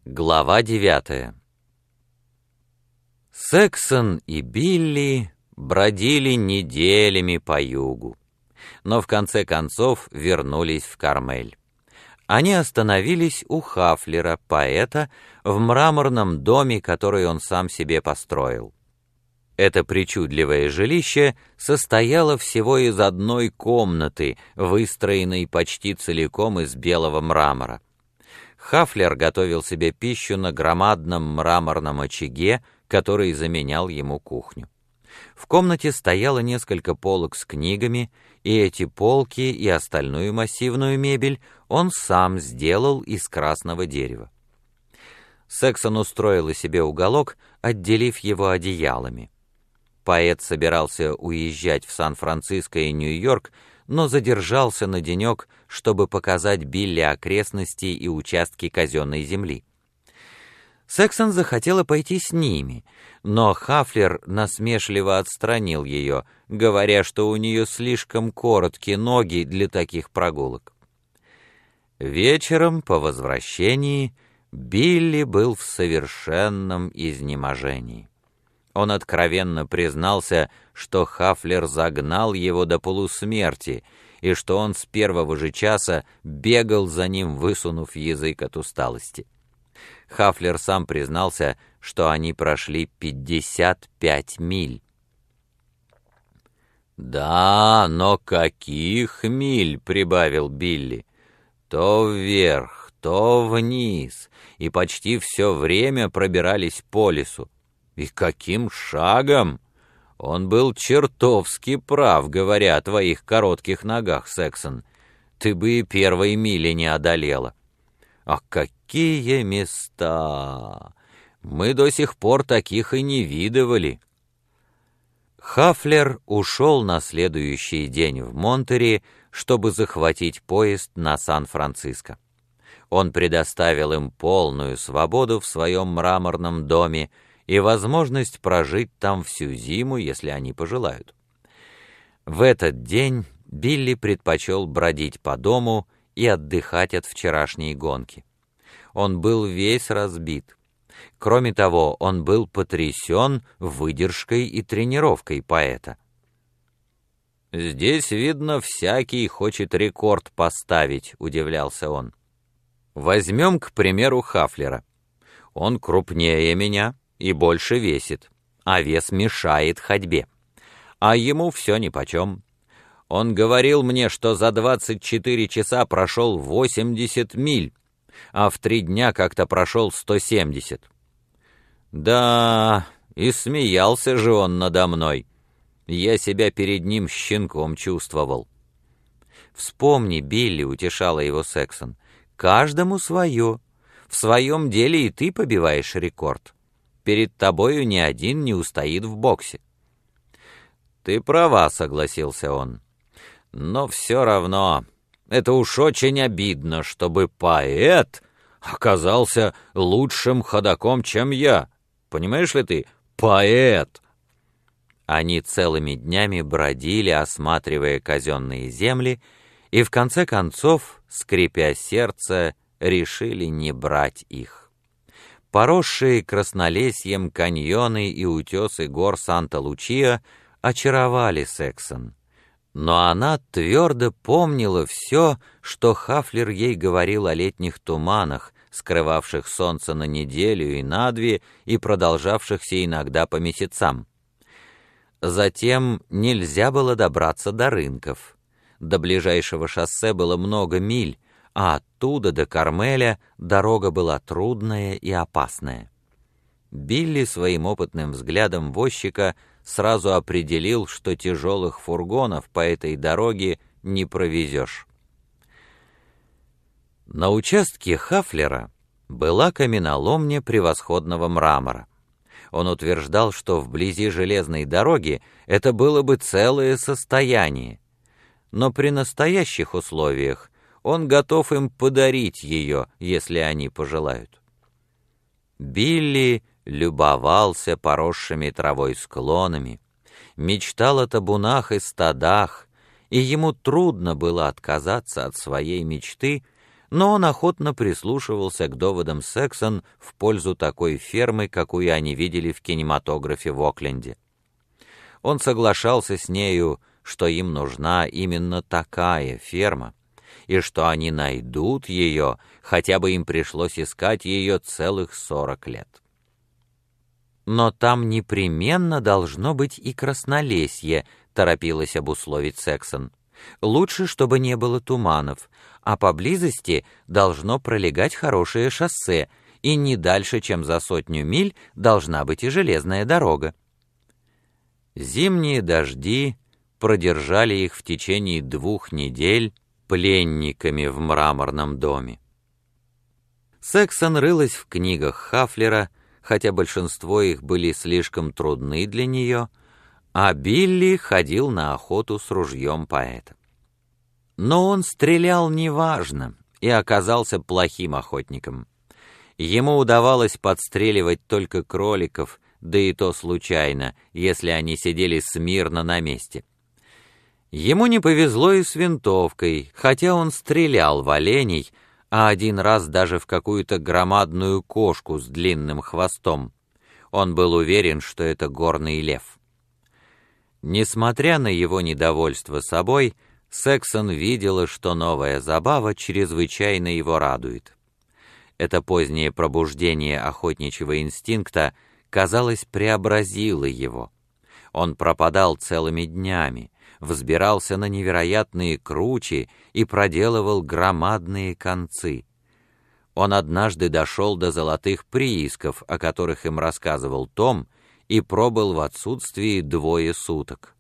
Глава 9. Сексон и Билли бродили неделями по югу, но в конце концов вернулись в Кармель. Они остановились у Хафлера, поэта, в мраморном доме, который он сам себе построил. Это причудливое жилище состояло всего из одной комнаты, выстроенной почти целиком из белого мрамора. Хафлер готовил себе пищу на громадном мраморном очаге, который заменял ему кухню. В комнате стояло несколько полок с книгами, и эти полки и остальную массивную мебель он сам сделал из красного дерева. Сексон устроил себе уголок, отделив его одеялами. Поэт собирался уезжать в Сан-Франциско и Нью-Йорк, но задержался на денек, чтобы показать Билли окрестности и участки казенной земли. Сексон захотела пойти с ними, но Хафлер насмешливо отстранил ее, говоря, что у нее слишком короткие ноги для таких прогулок. Вечером по возвращении Билли был в совершенном изнеможении. Он откровенно признался, что Хафлер загнал его до полусмерти, и что он с первого же часа бегал за ним, высунув язык от усталости. Хафлер сам признался, что они прошли 55 миль. «Да, но каких миль!» — прибавил Билли. «То вверх, то вниз, и почти все время пробирались по лесу. И каким шагом! Он был чертовски прав, говоря о твоих коротких ногах, Сексон. Ты бы и первой мили не одолела. А какие места! Мы до сих пор таких и не видывали». Хафлер ушел на следующий день в Монтерей, чтобы захватить поезд на Сан-Франциско. Он предоставил им полную свободу в своем мраморном доме и возможность прожить там всю зиму, если они пожелают. В этот день Билли предпочел бродить по дому и отдыхать от вчерашней гонки. Он был весь разбит. Кроме того, он был потрясен выдержкой и тренировкой поэта. «Здесь, видно, всякий хочет рекорд поставить», — удивлялся он. «Возьмем, к примеру, Хафлера. Он крупнее меня и больше весит, а вес мешает ходьбе. А ему все нипочем. Он говорил мне, что за 24 часа прошел 80 миль, а в 3 дня как-то прошел 170. Да, и смеялся же он надо мной. Я себя перед ним щенком чувствовал». «Вспомни, Билли», — утешала его Сексон, — «каждому свое. В своем деле и ты побиваешь рекорд. Перед тобою ни один не устоит в боксе». «Ты права», — согласился он. «Но все равно, это уж очень обидно, чтобы поэт оказался лучшим ходоком, чем я. Понимаешь ли ты, поэт?» Они целыми днями бродили, осматривая казенные земли, и в конце концов, скрипя сердце, решили не брать их. Поросшие краснолесьем каньоны и утесы гор Санта-Лучия очаровали Сексон, но она твердо помнила все, что Хафлер ей говорил о летних туманах, скрывавших солнце на неделю и на 2 и продолжавшихся иногда по месяцам. Затем нельзя было добраться до рынков. До ближайшего шоссе было много миль, а оттуда до Кармеля дорога была трудная и опасная. Билли своим опытным взглядом возчика сразу определил, что тяжелых фургонов по этой дороге не провезешь. На участке Хафлера была каменоломня превосходного мрамора. Он утверждал, что вблизи железной дороги это было бы целое состояние, но при настоящих условиях он готов им подарить ее, если они пожелают. Билли любовался поросшими травой склонами, мечтал о табунах и стадах, и ему трудно было отказаться от своей мечты, но он охотно прислушивался к доводам Сексон в пользу такой фермы, какую они видели в кинематографе в Окленде. Он соглашался с нею, что им нужна именно такая ферма, и что они найдут ее, хотя бы им пришлось искать ее целых 40 лет. «Но там непременно должно быть и краснолесье», — торопилась обусловить Сексон. «Лучше, чтобы не было туманов, а поблизости должно пролегать хорошее шоссе, и не дальше, чем за 100 миль, должна быть и железная дорога». Зимние дожди продержали их в течение 2 недель пленниками в мраморном доме. Сексон рылась в книгах Хафлера, хотя большинство их были слишком трудны для нее, а Билли ходил на охоту с ружьем поэта. Но он стрелял неважно и оказался плохим охотником. Ему удавалось подстреливать только кроликов, да и то случайно, если они сидели смирно на месте. Ему не повезло и с винтовкой, хотя он стрелял в оленей, а один раз даже в какую-то громадную кошку с длинным хвостом. Он был уверен, что это горный лев. Несмотря на его недовольство собой, Сексон видела, что новая забава чрезвычайно его радует. Это позднее пробуждение охотничьего инстинкта, казалось, преобразило его. Он пропадал целыми днями, взбирался на невероятные кручи и проделывал громадные концы. Он однажды дошел до золотых приисков, о которых им рассказывал Том, и пробыл в отсутствии 2 суток.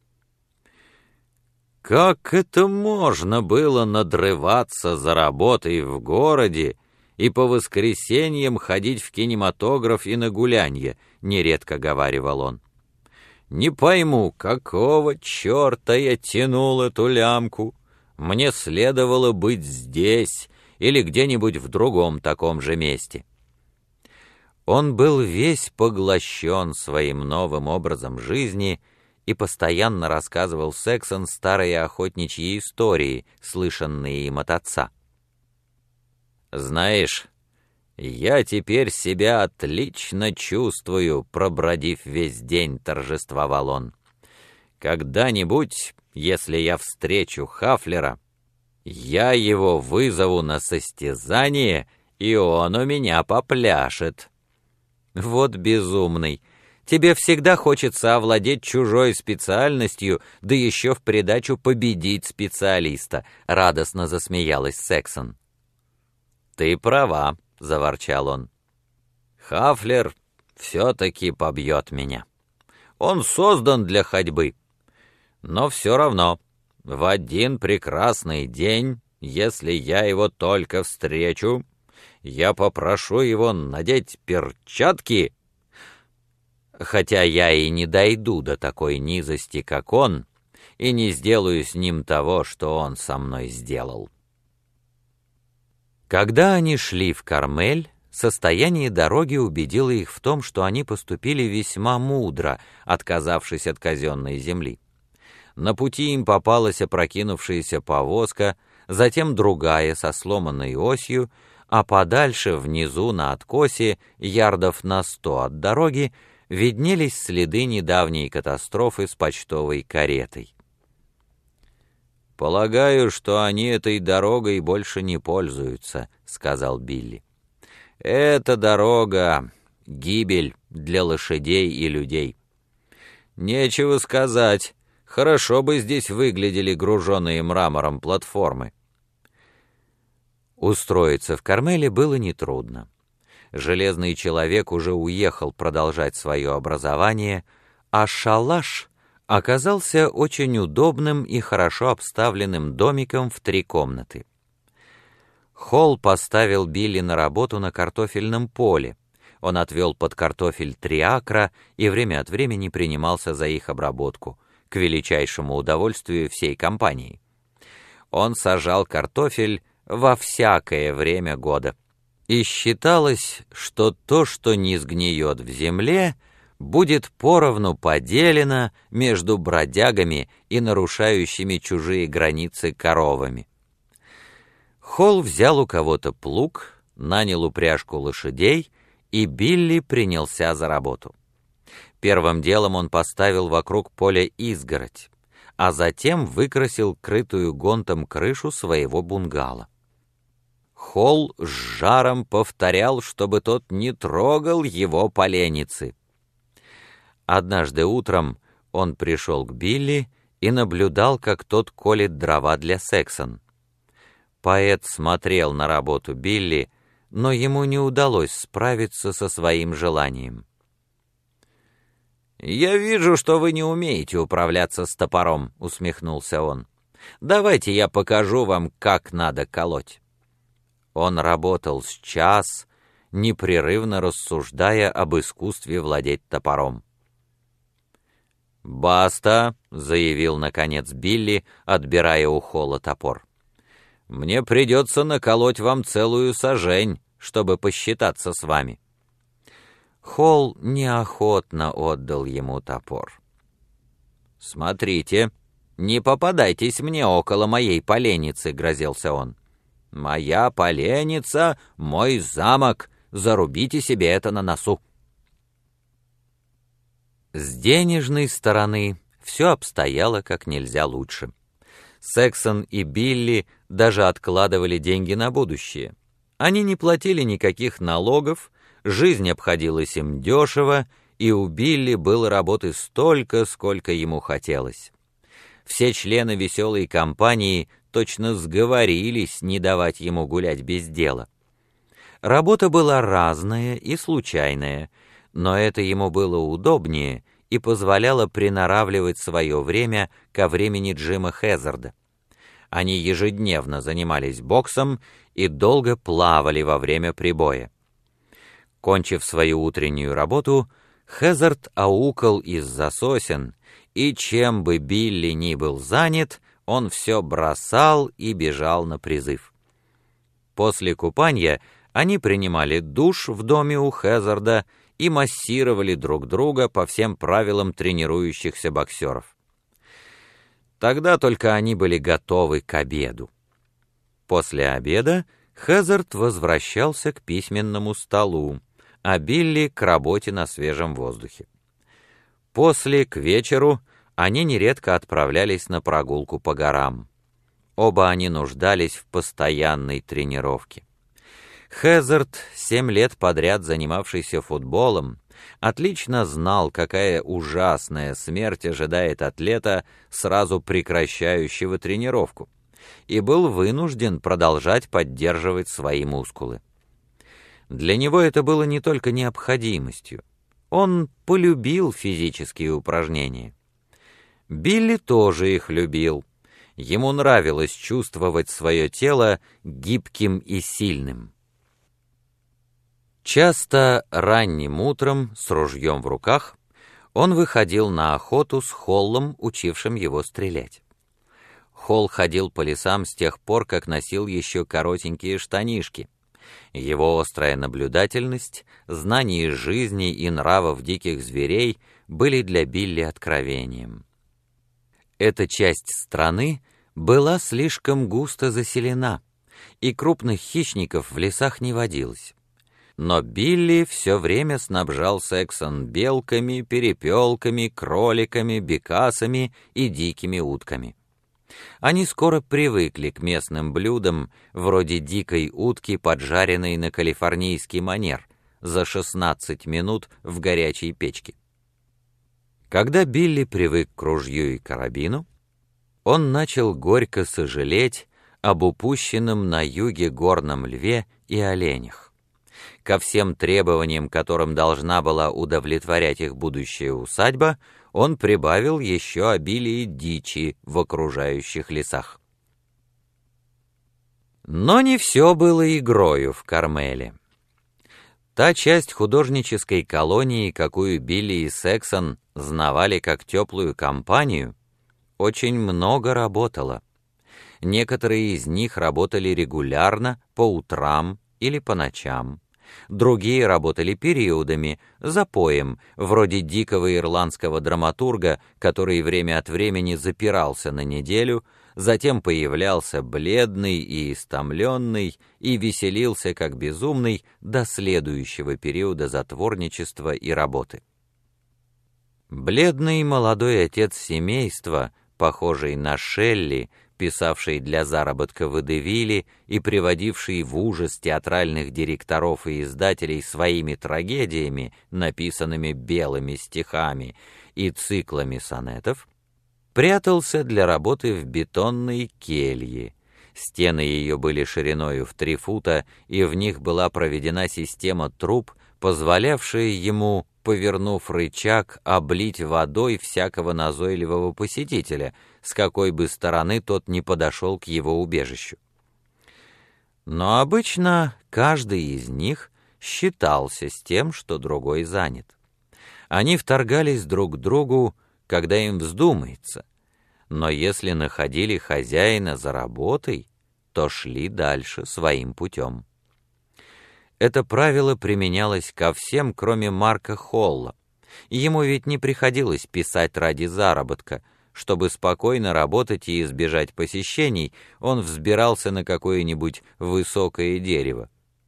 Как это можно было надрываться за работой в городе и по воскресеньям ходить в кинематограф и на гулянье, нередко говаривал он. Не пойму, какого черта я тянул эту лямку. Мне следовало быть здесь или где-нибудь в другом таком же месте. Он был весь поглощен своим новым образом жизни и постоянно рассказывал Сексон старые охотничьи истории, слышанные им от отца. «Знаешь, я теперь себя отлично чувствую, пробродив весь день», — торжествовал он. «Когда-нибудь, если я встречу Хафлера, я его вызову на состязание, и он у меня попляшет». «Вот безумный! Тебе всегда хочется овладеть чужой специальностью, да еще в придачу победить специалиста», — радостно засмеялась Сексон. «Ты права», — заворчал он. «Хафлер все-таки побьет меня. Он создан для ходьбы. Но все равно, в один прекрасный день, если я его только встречу, я попрошу его надеть перчатки, хотя я и не дойду до такой низости, как он, и не сделаю с ним того, что он со мной сделал». Когда они шли в Кармель, состояние дороги убедило их в том, что они поступили весьма мудро, отказавшись от казенной земли. На пути им попалась опрокинувшаяся повозка, затем другая со сломанной осью, а подальше, внизу на откосе, ярдов на 100 от дороги, виднелись следы недавней катастрофы с почтовой каретой. «Полагаю, что они этой дорогой больше не пользуются», — сказал Билли. «Эта дорога — гибель для лошадей и людей. Нечего сказать, хорошо бы здесь выглядели груженные мрамором платформы». Устроиться в Кармеле было нетрудно. Железный человек уже уехал продолжать свое образование, а шалаш оказался очень удобным и хорошо обставленным домиком в 3 комнаты. Холл поставил Билли на работу на картофельном поле. Он отвел под картофель 3 акра и время от времени принимался за их обработку, к величайшему удовольствию всей компании. Он сажал картофель во всякое время года. И считалось, что то, что не сгниет в земле, будет поровну поделено между бродягами и нарушающими чужие границы коровами. Холл взял у кого-то плуг, нанял упряжку лошадей, и Билли принялся за работу. Первым делом он поставил вокруг поля изгородь, а затем выкрасил крытую гонтом крышу своего бунгало. Холл с жаром повторял, чтобы тот не трогал его поленницы. Однажды утром он пришел к Билли и наблюдал, как тот колет дрова для Сексон. Поэт смотрел на работу Билли, но ему не удалось справиться со своим желанием. «Я вижу, что вы не умеете управляться с топором», — усмехнулся он. «Давайте я покажу вам, как надо колоть». Он работал с час, непрерывно рассуждая об искусстве владеть топором. «Баста», — заявил наконец Билли, отбирая у Холла топор. «Мне придется наколоть вам целую сажень, чтобы посчитаться с вами». Холл неохотно отдал ему топор. «Смотрите, не попадайтесь мне около моей поленницы», — грозился он. «Моя поленница — мой замок, зарубите себе это на носу». С денежной стороны все обстояло как нельзя лучше. Сексон и Билли даже откладывали деньги на будущее. Они не платили никаких налогов, жизнь обходилась им дешево, и у Билли было работы столько, сколько ему хотелось. Все члены веселой компании точно сговорились не давать ему гулять без дела. Работа была разная и случайная, но это ему было удобнее и позволяло приноравливать свое время ко времени Джима Хезарда. Они ежедневно занимались боксом и долго плавали во время прибоя. Кончив свою утреннюю работу, Хезард аукал из-за сосен, и чем бы Билли ни был занят, он все бросал и бежал на призыв. После купания они принимали душ в доме у Хезарда и массировали друг друга по всем правилам тренирующихся боксеров. Тогда только они были готовы к обеду. После обеда Хезард возвращался к письменному столу, а Билли к работе на свежем воздухе. После, к вечеру, они нередко отправлялись на прогулку по горам. Оба они нуждались в постоянной тренировке. Хезард, 7 лет подряд занимавшийся футболом, отлично знал, какая ужасная смерть ожидает атлета, сразу прекращающего тренировку, и был вынужден продолжать поддерживать свои мускулы. Для него это было не только необходимостью. Он полюбил физические упражнения. Билли тоже их любил. Ему нравилось чувствовать свое тело гибким и сильным. Часто ранним утром, с ружьем в руках, он выходил на охоту с Холлом, учившим его стрелять. Холл ходил по лесам с тех пор, как носил еще коротенькие штанишки. Его острая наблюдательность, знание жизни и нравов диких зверей были для Билли откровением. Эта часть страны была слишком густо заселена, и крупных хищников в лесах не водилось. Но Билли все время снабжал Сексон белками, перепелками, кроликами, бекасами и дикими утками. Они скоро привыкли к местным блюдам, вроде дикой утки, поджаренной на калифорнийский манер, за 16 минут в горячей печке. Когда Билли привык к ружью и карабину, он начал горько сожалеть об упущенном на юге горном льве и оленях. Ко всем требованиям, которым должна была удовлетворять их будущая усадьба, он прибавил еще обилие дичи в окружающих лесах. Но не все было игрою в Кармеле. Та часть художнической колонии, какую Билли и Сексон знавали как теплую компанию, очень много работала. Некоторые из них работали регулярно, по утрам или по ночам. Другие работали периодами, запоем, вроде дикого ирландского драматурга, который время от времени запирался на неделю, затем появлялся бледный и истомленный и веселился как безумный до следующего периода затворничества и работы. Бледный молодой отец семейства, похожий на Шелли, писавший для заработка водевили и приводивший в ужас театральных директоров и издателей своими трагедиями, написанными белыми стихами и циклами сонетов, прятался для работы в бетонной келье. Стены ее были шириною в 3 фута, и в них была проведена система труб, позволявшая ему, повернув рычаг, облить водой всякого назойливого посетителя, с какой бы стороны тот ни подошел к его убежищу. Но обычно каждый из них считался с тем, что другой занят. Они вторгались друг к другу, когда им вздумается, но если находили хозяина за работой, то шли дальше своим путем. Это правило применялось ко всем, кроме Марка Холла. Ему ведь не приходилось писать ради заработка. Чтобы спокойно работать и избежать посещений, он взбирался на какое-нибудь высокое дерево.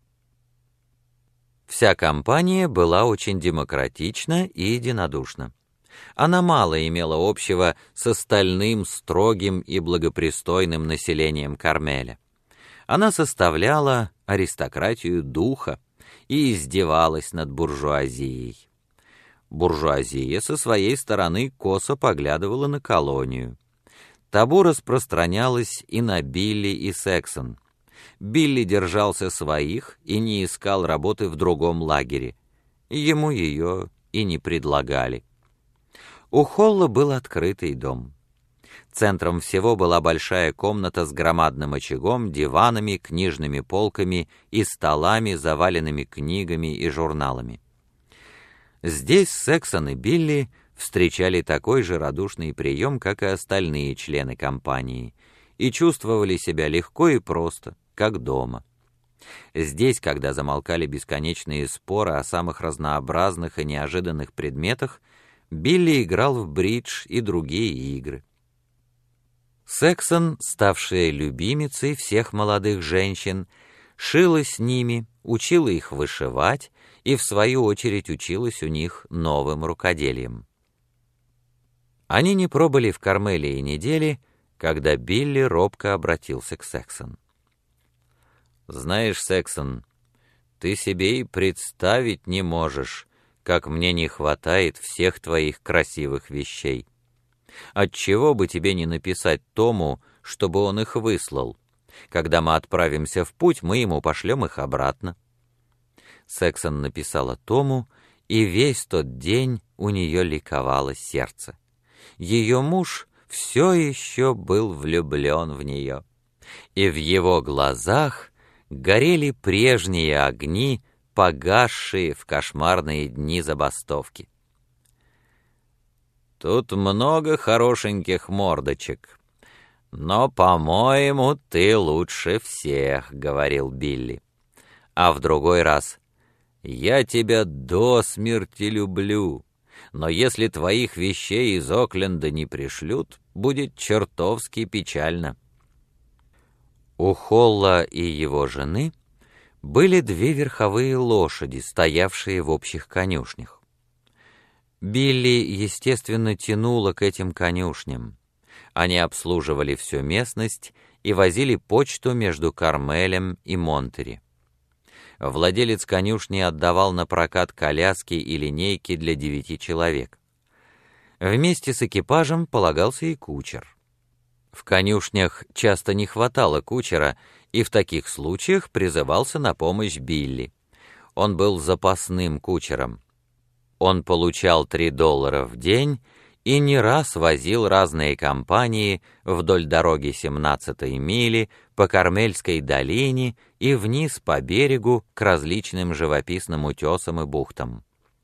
Вся компания была очень демократична и единодушна. Она мало имела общего с остальным строгим и благопристойным населением Кармеля. Она составляла аристократию духа и издевалась над буржуазией. Буржуазия со своей стороны косо поглядывала на колонию. Табу распространялось и на Билли и Сексон. Билли держался своих и не искал работы в другом лагере. Ему ее и не предлагали. У Холла был открытый дом. Центром всего была большая комната с громадным очагом, диванами, книжными полками и столами, заваленными книгами и журналами. Здесь Сексон и Билли встречали такой же радушный прием, как и остальные члены компании, и чувствовали себя легко и просто, как дома. Здесь, когда замолкали бесконечные споры о самых разнообразных и неожиданных предметах, Билли играл в бридж и другие игры. Сексон, ставшая любимицей всех молодых женщин, шила с ними, учила их вышивать и, в свою очередь, училась у них новым рукоделием. Они не пробыли в Кармеле и недели, когда Билли робко обратился к Сексон. «Знаешь, Сексон, ты себе и представить не можешь, как мне не хватает всех твоих красивых вещей. Отчего бы тебе не написать Тому, чтобы он их выслал? Когда мы отправимся в путь, мы ему пошлем их обратно». Сексон написала Тому, и весь тот день у нее ликовало сердце. Ее муж все еще был влюблен в нее, и в его глазах горели прежние огни, погасшие в кошмарные дни забастовки. «Тут много хорошеньких мордочек, но, по-моему, ты лучше всех», — говорил Билли. А в другой раз: «Я тебя до смерти люблю, но если твоих вещей из Окленда не пришлют, будет чертовски печально». У Холла и его жены были 2 верховые лошади, стоявшие в общих конюшнях. Билли, естественно, тянуло к этим конюшням. Они обслуживали всю местность и возили почту между Кармелем и Монтери. Владелец конюшни отдавал на прокат коляски и линейки для 9 человек. Вместе с экипажем полагался и кучер. В конюшнях часто не хватало кучера, и в таких случаях призывался на помощь Билли. Он был запасным кучером. Он получал $3 в день и не раз возил разные компании вдоль дороги 17-й мили, по Кармельской долине и вниз по берегу к различным живописным утесам и бухтам.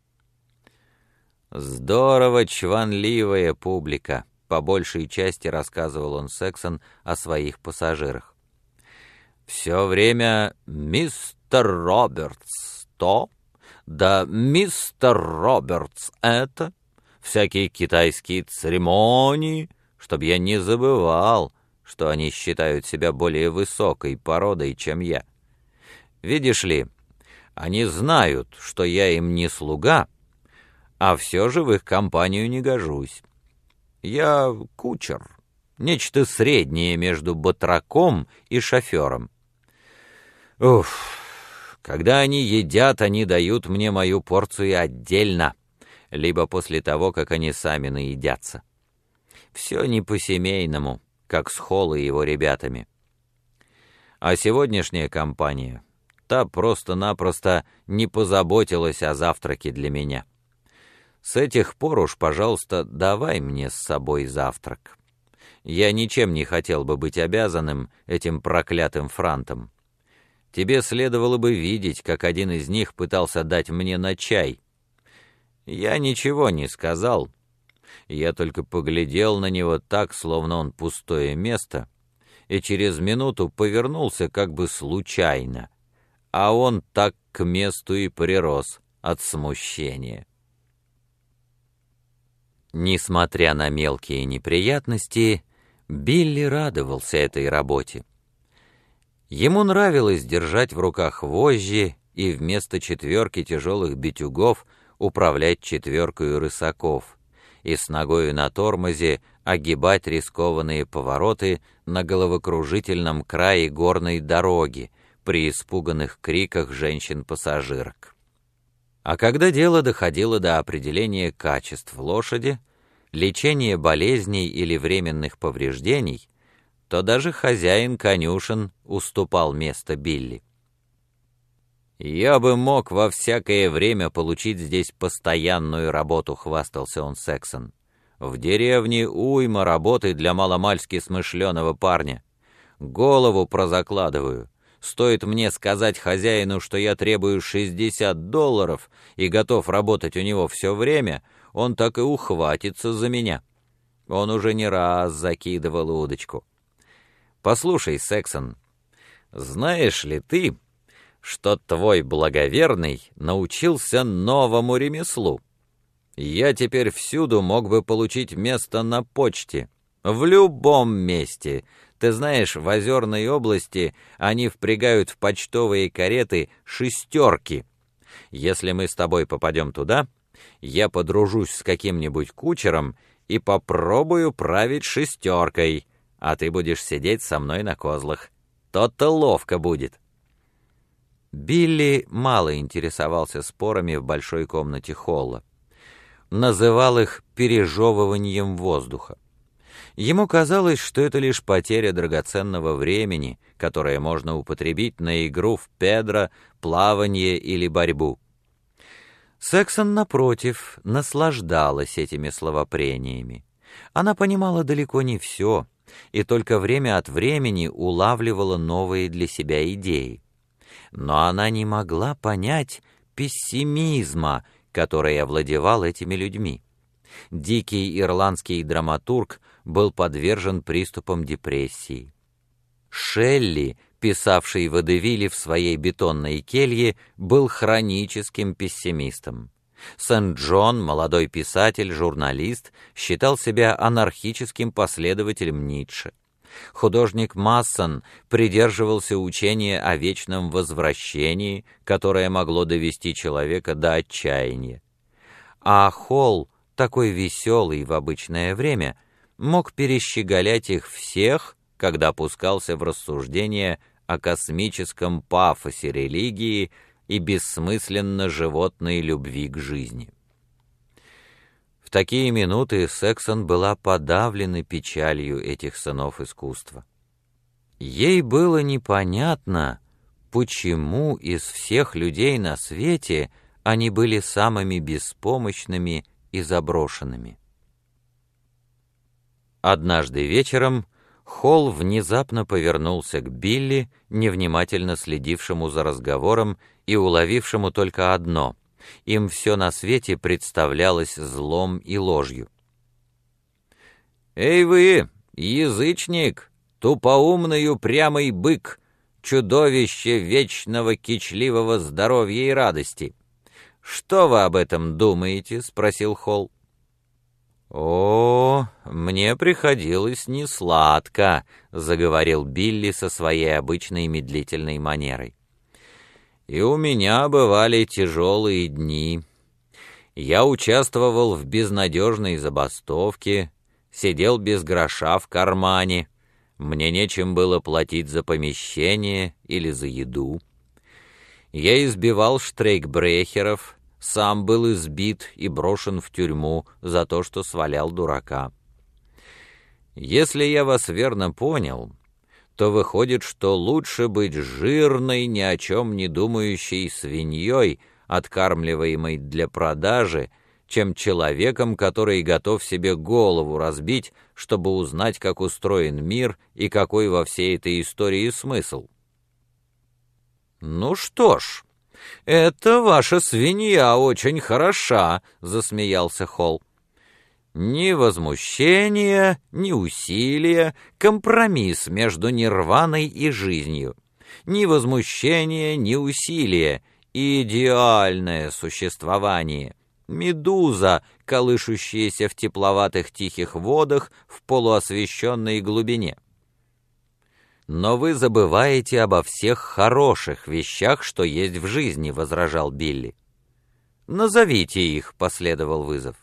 «Здорово чванливая публика», — по большей части рассказывал он Сексон о своих пассажирах. «Все время: мистер Робертс, то, да мистер Робертс это, всякие китайские церемонии, чтобы я не забывал, что они считают себя более высокой породой, чем я. Видишь ли, они знают, что я им не слуга, а все же в их компанию не гожусь. Я кучер, нечто среднее между батраком и шофером. Уф, когда они едят, они дают мне мою порцию отдельно, либо после того, как они сами наедятся. Все не по-семейному, как с Холл и его ребятами. А сегодняшняя компания, та просто-напросто не позаботилась о завтраке для меня. С этих пор уж, пожалуйста, давай мне с собой завтрак. Я ничем не хотел бы быть обязанным этим проклятым франтом. Тебе следовало бы видеть, как один из них пытался дать мне на чай. Я ничего не сказал. Я только поглядел на него так, словно он пустое место, и через минуту повернулся как бы случайно, а он так к месту и прирос от смущения. Несмотря на мелкие неприятности, Билли радовался этой работе. Ему нравилось держать в руках вожжи и вместо 4 тяжелых битюгов управлять 4 рысаков и с ногою на тормозе огибать рискованные повороты на головокружительном крае горной дороги при испуганных криках женщин-пассажирок. А когда дело доходило до определения качеств лошади, лечения болезней или временных повреждений, то даже хозяин конюшен уступал место Билли. «Я бы мог во всякое время получить здесь постоянную работу», — хвастался он Сексон. «В деревне уйма работы для маломальски смышленого парня. Голову прозакладываю. Стоит мне сказать хозяину, что я требую $60 и готов работать у него все время, он так и ухватится за меня. Он уже не раз закидывал удочку. Послушай, Сексон, знаешь ли ты, что твой благоверный научился новому ремеслу? Я теперь всюду мог бы получить место на почте, в любом месте. Ты знаешь, в Озерной области они впрягают в почтовые кареты 6. Если мы с тобой попадем туда, я подружусь с каким-нибудь кучером и попробую править 6, а ты будешь сидеть со мной на козлах. То-то ловко будет». Билли мало интересовался спорами в большой комнате холла. Называл их пережевыванием воздуха. Ему казалось, что это лишь потеря драгоценного времени, которое можно употребить на игру в педро, плавание или борьбу. Сексон, напротив, наслаждалась этими словопрениями. Она понимала далеко не все, и только время от времени улавливала новые для себя идеи. Но она не могла понять пессимизма, который овладевал этими людьми. Дикий ирландский драматург был подвержен приступам депрессии. Шелли, писавший водевили в своей бетонной келье, был хроническим пессимистом. Сент-Джон, молодой писатель, журналист, считал себя анархическим последователем Ницше. Художник Массон придерживался учения о вечном возвращении, которое могло довести человека до отчаяния. А Холл, такой веселый в обычное время, мог перещеголять их всех, когда пускался в рассуждения о космическом пафосе религии и бессмысленно животной любви к жизни. В такие минуты Сексон была подавлена печалью этих сынов искусства. Ей было непонятно, почему из всех людей на свете они были самыми беспомощными и заброшенными. Однажды вечером Холл внезапно повернулся к Билли, невнимательно следившему за разговором и уловившему только одно — им все на свете представлялось злом и ложью. «Эй вы, язычник, тупоумный упрямый бык, чудовище вечного кичливого здоровья и радости. Что вы об этом думаете?» — спросил Холл. «О, мне приходилось несладко», — заговорил Билли со своей обычной медлительной манерой. «И у меня бывали тяжелые дни. Я участвовал в безнадежной забастовке, сидел без гроша в кармане, мне нечем было платить за помещение или за еду. Я избивал штрейкбрехеров, сам был избит и брошен в тюрьму за то, что свалял дурака. Если я вас верно понял, то выходит, что лучше быть жирной, ни о чем не думающей свиньей, откармливаемой для продажи, чем человеком, который готов себе голову разбить, чтобы узнать, как устроен мир и какой во всей этой истории смысл. «Ну что ж, это ваша свинья очень хороша», — засмеялся Холл. «Ни возмущения, ни усилия, компромисс между нирваной и жизнью. Ни возмущения, ни усилия, идеальное существование. Медуза, колышущаяся в тепловатых тихих водах в полуосвещенной глубине». «Но вы забываете обо всех хороших вещах, что есть в жизни», — возражал Билли. «Назовите их», — последовал вызов.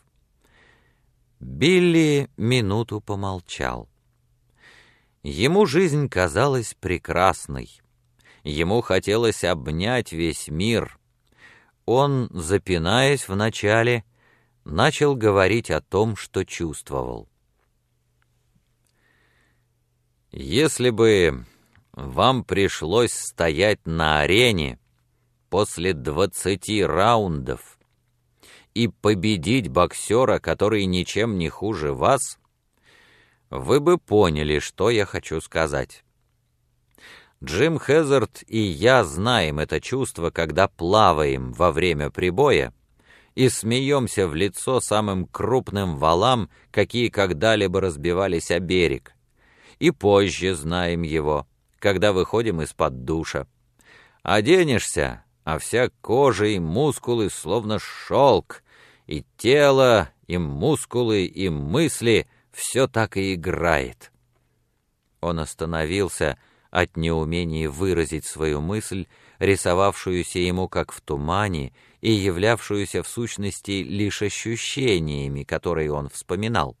Билли минуту помолчал. Ему жизнь казалась прекрасной. Ему хотелось обнять весь мир. Он, запинаясь вначале, начал говорить о том, что чувствовал. «Если бы вам пришлось стоять на арене после 20 раундов и победить боксера, который ничем не хуже вас, вы бы поняли, что я хочу сказать. Джим Хезард и я знаем это чувство, когда плаваем во время прибоя и смеемся в лицо самым крупным валам, какие когда-либо разбивались о берег. И позже знаем его, когда выходим из-под душа. Оденешься, а вся кожа и мускулы словно шелк, и тело, и мускулы, и мысли — все так и играет». Он остановился от неумения выразить свою мысль, рисовавшуюся ему как в тумане и являвшуюся в сущности лишь ощущениями, которые он вспоминал.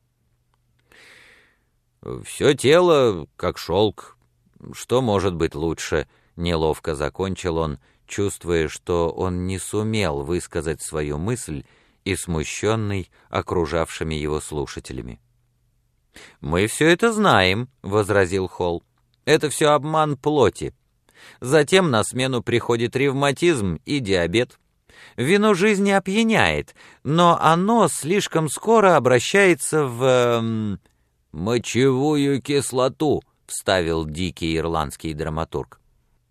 «Все тело, как шелк. Что может быть лучше?» — неловко закончил он, чувствуя, что он не сумел высказать свою мысль и смущенный окружавшими его слушателями. «Мы все это знаем», — возразил Холл. «Это все обман плоти. Затем на смену приходит ревматизм и диабет. Вино жизни опьяняет, но оно слишком скоро обращается в... «Мочевую кислоту», — вставил дикий ирландский драматург.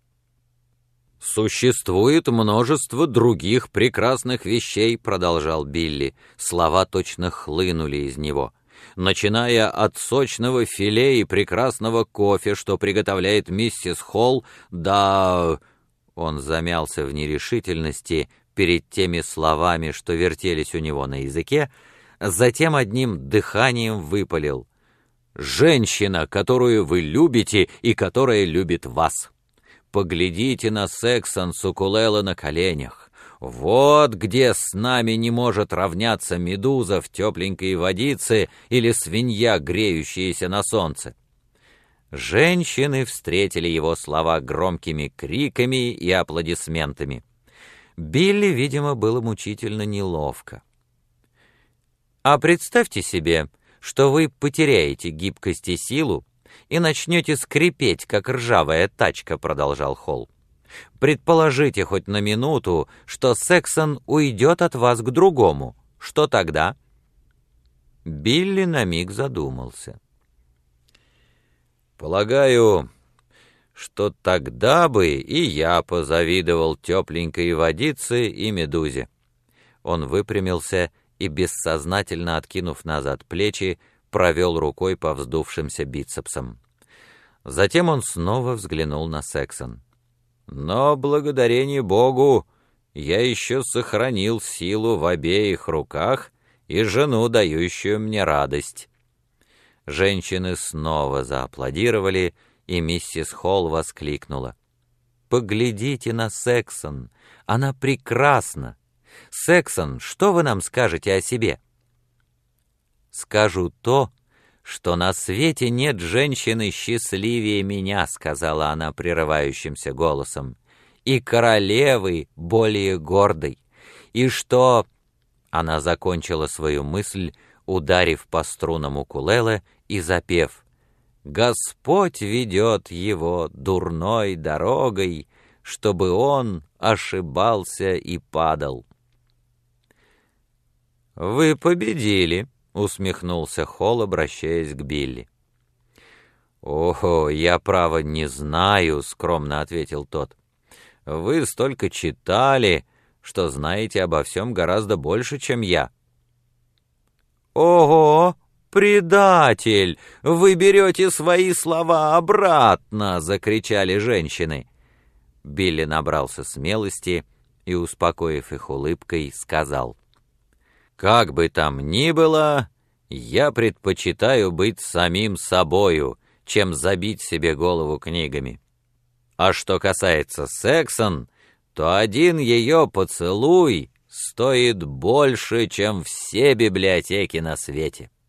«Существует множество других прекрасных вещей», — продолжал Билли. Слова точно хлынули из него. «Начиная от сочного филе и прекрасного кофе, что приготовляет миссис Холл, да...» Он замялся в нерешительности перед теми словами, что вертелись у него на языке, затем одним дыханием выпалил: «Женщина, которую вы любите и которая любит вас. Поглядите на Сексон с укулеле на коленях. Вот где с нами не может равняться медуза в тепленькой водице или свинья, греющаяся на солнце». Женщины встретили его слова громкими криками и аплодисментами. Билли, видимо, было мучительно неловко. «А представьте себе, что вы потеряете гибкость и силу и начнете скрипеть, как ржавая тачка», — продолжал Холл. «Предположите хоть на минуту, что Сексон уйдет от вас к другому. Что тогда?» Билли на миг задумался. «Полагаю, что тогда бы и я позавидовал тепленькой водице и медузе». Он выпрямился и, бессознательно откинув назад плечи, провел рукой по вздувшимся бицепсам. Затем он снова взглянул на Сексон. «Но, благодарение Богу, я еще сохранил силу в обеих руках и жену, дающую мне радость». Женщины снова зааплодировали, и миссис Холл воскликнула: «Поглядите на Сексон, она прекрасна! Сексон, что вы нам скажете о себе?» «Скажу то, что на свете нет женщины счастливее меня», — сказала она прерывающимся голосом, «и королевы более гордой, и что...» Она закончила свою мысль, ударив по струнам укулеле и запев: «Господь ведет его дурной дорогой, чтобы он ошибался и падал». «Вы победили», — усмехнулся Холл, обращаясь к Билли. «Ого, я, право, не знаю», — скромно ответил тот. «Вы столько читали, что знаете обо всем гораздо больше, чем я». «Ого, предатель! Вы берете свои слова обратно!» — закричали женщины. Билли набрался смелости и, успокоив их улыбкой, сказал: «Как бы там ни было, я предпочитаю быть самим собою, чем забить себе голову книгами. А что касается Сексон, то один ее поцелуй стоит больше, чем все библиотеки на свете».